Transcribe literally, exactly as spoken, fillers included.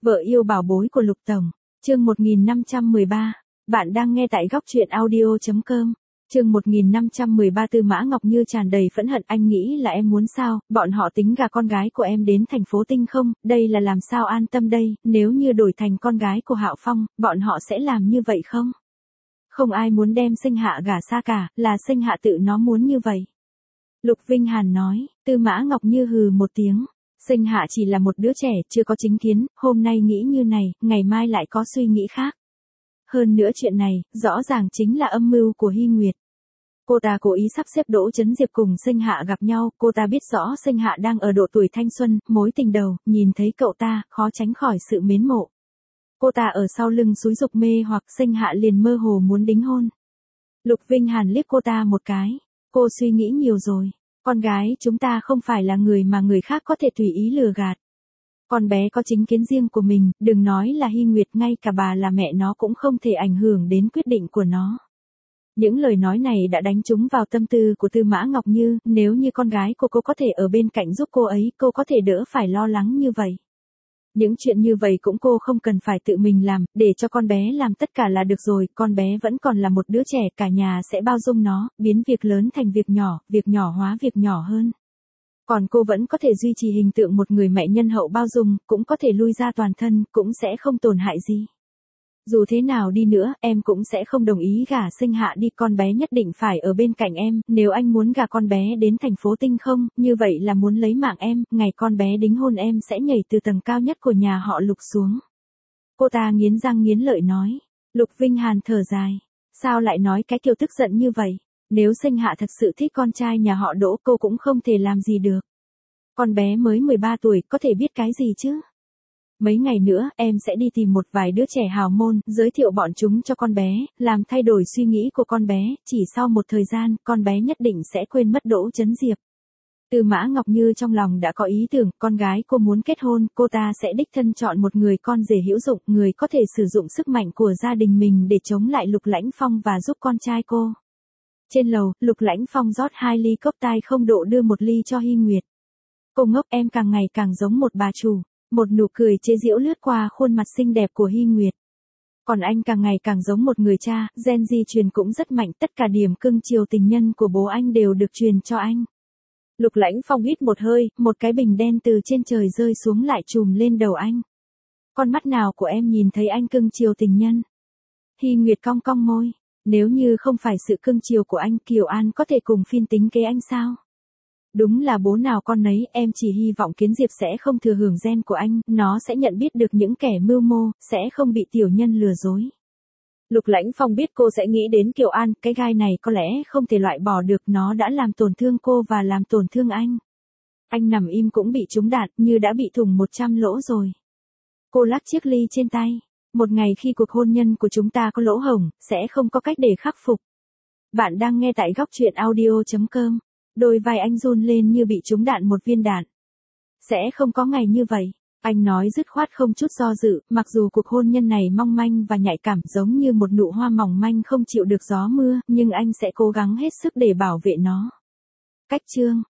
Vợ yêu bảo bối của Lục Tổng, chương một nghìn năm trăm mười ba. Bạn đang nghe tại góc truyện audio chấm com. Chương một nghìn năm trăm mười ba. Tư Mã Ngọc Như tràn đầy phẫn hận. Anh nghĩ là em muốn sao? Bọn họ tính gả con gái của em đến thành phố Tinh không? Đây là làm sao an tâm đây? Nếu như đổi thành con gái của Hạo Phong, bọn họ sẽ làm như vậy không? Không ai muốn đem Sinh Hạ gả xa cả, là Sinh Hạ tự nó muốn như vậy. Lục Vinh Hàn nói. Tư Mã Ngọc Như hừ một tiếng. Sinh Hạ chỉ là một đứa trẻ, chưa có chính kiến, hôm nay nghĩ như này, ngày mai lại có suy nghĩ khác. Hơn nữa chuyện này, rõ ràng chính là âm mưu của Hy Nguyệt. Cô ta cố ý sắp xếp Đỗ Chấn Diệp cùng Sinh Hạ gặp nhau, cô ta biết rõ Sinh Hạ đang ở độ tuổi thanh xuân, mối tình đầu, nhìn thấy cậu ta, khó tránh khỏi sự mến mộ. Cô ta ở sau lưng xúi giục mê hoặc Sinh Hạ liền mơ hồ muốn đính hôn. Lục Vinh Hàn liếc cô ta một cái, cô suy nghĩ nhiều rồi. Con gái chúng ta không phải là người mà người khác có thể tùy ý lừa gạt. Con bé có chính kiến riêng của mình, đừng nói là Hy Nguyệt, ngay cả bà là mẹ nó cũng không thể ảnh hưởng đến quyết định của nó. Những lời nói này đã đánh trúng vào tâm tư của Tư Mã Ngọc Như, nếu như con gái của cô có thể ở bên cạnh giúp cô ấy, cô có thể đỡ phải lo lắng như vậy. Những chuyện như vậy cũng cô không cần phải tự mình làm, để cho con bé làm tất cả là được rồi, con bé vẫn còn là một đứa trẻ, cả nhà sẽ bao dung nó, biến việc lớn thành việc nhỏ, việc nhỏ hóa việc nhỏ hơn. Còn cô vẫn có thể duy trì hình tượng một người mẹ nhân hậu bao dung, cũng có thể lui ra toàn thân, cũng sẽ không tổn hại gì. Dù thế nào đi nữa, em cũng sẽ không đồng ý gả Sinh Hạ đi, con bé nhất định phải ở bên cạnh em, nếu anh muốn gả con bé đến thành phố Tinh không, như vậy là muốn lấy mạng em, ngày con bé đính hôn em sẽ nhảy từ tầng cao nhất của nhà họ Lục xuống. Cô ta nghiến răng nghiến lợi nói. Lục Vinh Hàn thở dài. Sao lại nói cái kiểu tức giận như vậy? Nếu Sinh Hạ thật sự thích con trai nhà họ Đỗ, cô cũng không thể làm gì được. Con bé mới mười ba tuổi, có thể biết cái gì chứ? Mấy ngày nữa, em sẽ đi tìm một vài đứa trẻ hào môn, giới thiệu bọn chúng cho con bé, làm thay đổi suy nghĩ của con bé, chỉ sau một thời gian, con bé nhất định sẽ quên mất Đỗ Chấn Diệp. Tư Mã Ngọc Như trong lòng đã có ý tưởng, con gái cô muốn kết hôn, cô ta sẽ đích thân chọn một người con rể hữu dụng, người có thể sử dụng sức mạnh của gia đình mình để chống lại Lục Lãnh Phong và giúp con trai cô. Trên lầu, Lục Lãnh Phong rót hai ly cốc tai không độ đưa một ly cho Hy Nguyệt. Cô ngốc, em càng ngày càng giống một bà chủ. Một nụ cười chế giễu lướt qua khuôn mặt xinh đẹp của Hy Nguyệt. Còn anh càng ngày càng giống một người cha, gen di truyền cũng rất mạnh, tất cả điểm cưng chiều tình nhân của bố anh đều được truyền cho anh. Lục Lãnh Phong hít một hơi, một cái bình đen từ trên trời rơi xuống lại trùm lên đầu anh. Con mắt nào của em nhìn thấy anh cưng chiều tình nhân? Hy Nguyệt cong cong môi, nếu như không phải sự cưng chiều của anh, Kiều An có thể cùng phiên tính kế anh sao? Đúng là bố nào con nấy, em chỉ hy vọng Kiến Diệp sẽ không thừa hưởng gen của anh, nó sẽ nhận biết được những kẻ mưu mô, sẽ không bị tiểu nhân lừa dối. Lục Lãnh Phong biết cô sẽ nghĩ đến Kiều An, cái gai này có lẽ không thể loại bỏ được, nó đã làm tổn thương cô và làm tổn thương anh. Anh nằm im cũng bị trúng đạn, như đã bị thủng một trăm lỗ rồi. Cô lắc chiếc ly trên tay. Một ngày khi cuộc hôn nhân của chúng ta có lỗ hổng, sẽ không có cách để khắc phục. Bạn đang nghe tại góc truyện audio chấm com. Đôi vai anh run lên như bị trúng đạn một viên đạn. Sẽ không có ngày như vậy. Anh nói dứt khoát không chút do dự, mặc dù cuộc hôn nhân này mong manh và nhạy cảm giống như một nụ hoa mỏng manh không chịu được gió mưa, nhưng anh sẽ cố gắng hết sức để bảo vệ nó. Cách chương